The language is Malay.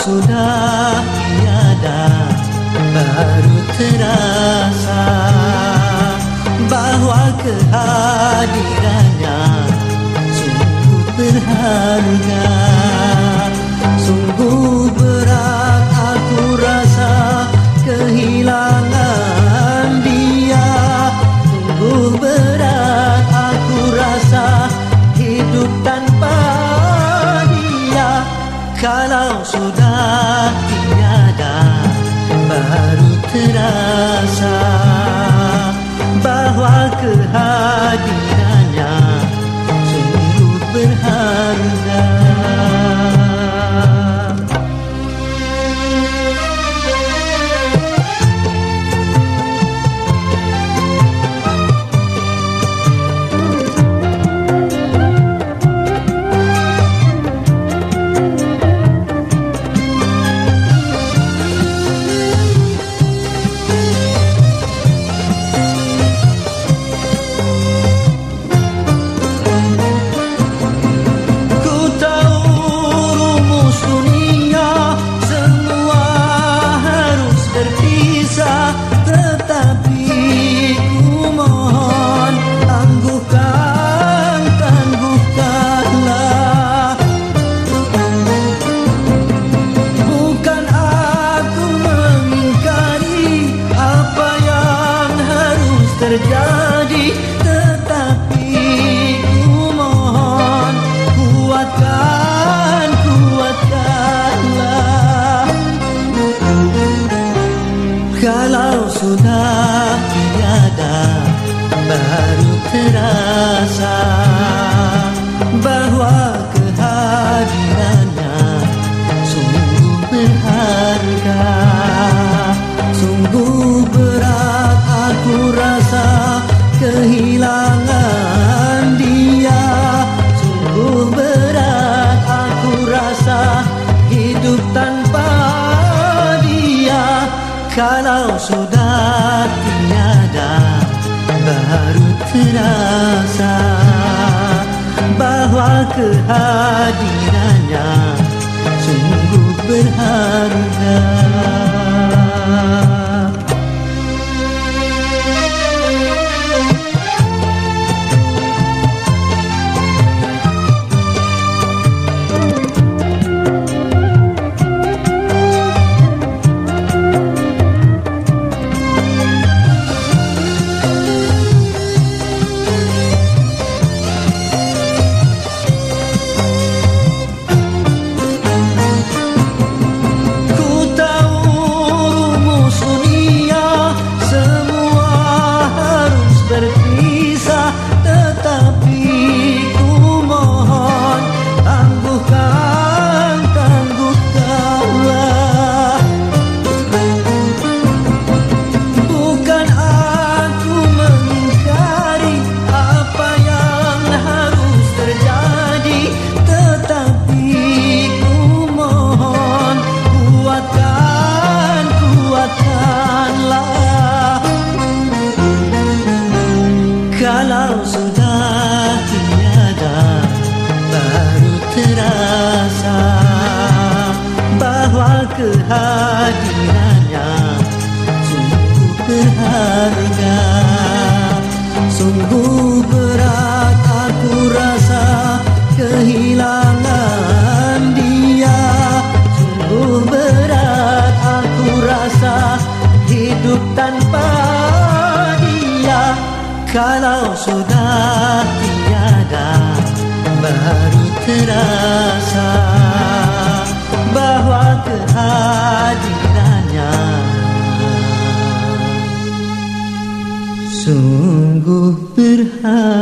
sudah tiada, baru terasa bahwa kehadirannya sungguh berharga. Sungguh berat aku rasa kehilangan dia. Sungguh berat aku rasa hidup tanpa dia. Kalau sudah tiada, baru terasa bahwa kehadirannya sungguh berharga. Terjadi, tetapi ku mohon kuatkanlah. Kalau sudah tiada, baru terasa bahwa kehadirannya sungguh berharga. Sungguh berat aku rasa kehilangan dia. Sungguh berat aku rasa hidup tanpa dia. Kalau sudah tiada, baru terasa bahwa kehadirannya sungguh berharga. Kalau sudah tiada, baru terasa bahwa kehadirannya sungguh berharga. Sungguh berat aku rasa kehilangan dia. Sungguh berat aku rasa hidup tanpa dia. Kalau sudah tiada, baru terasa bahwa kehadirannya sungguh berharga.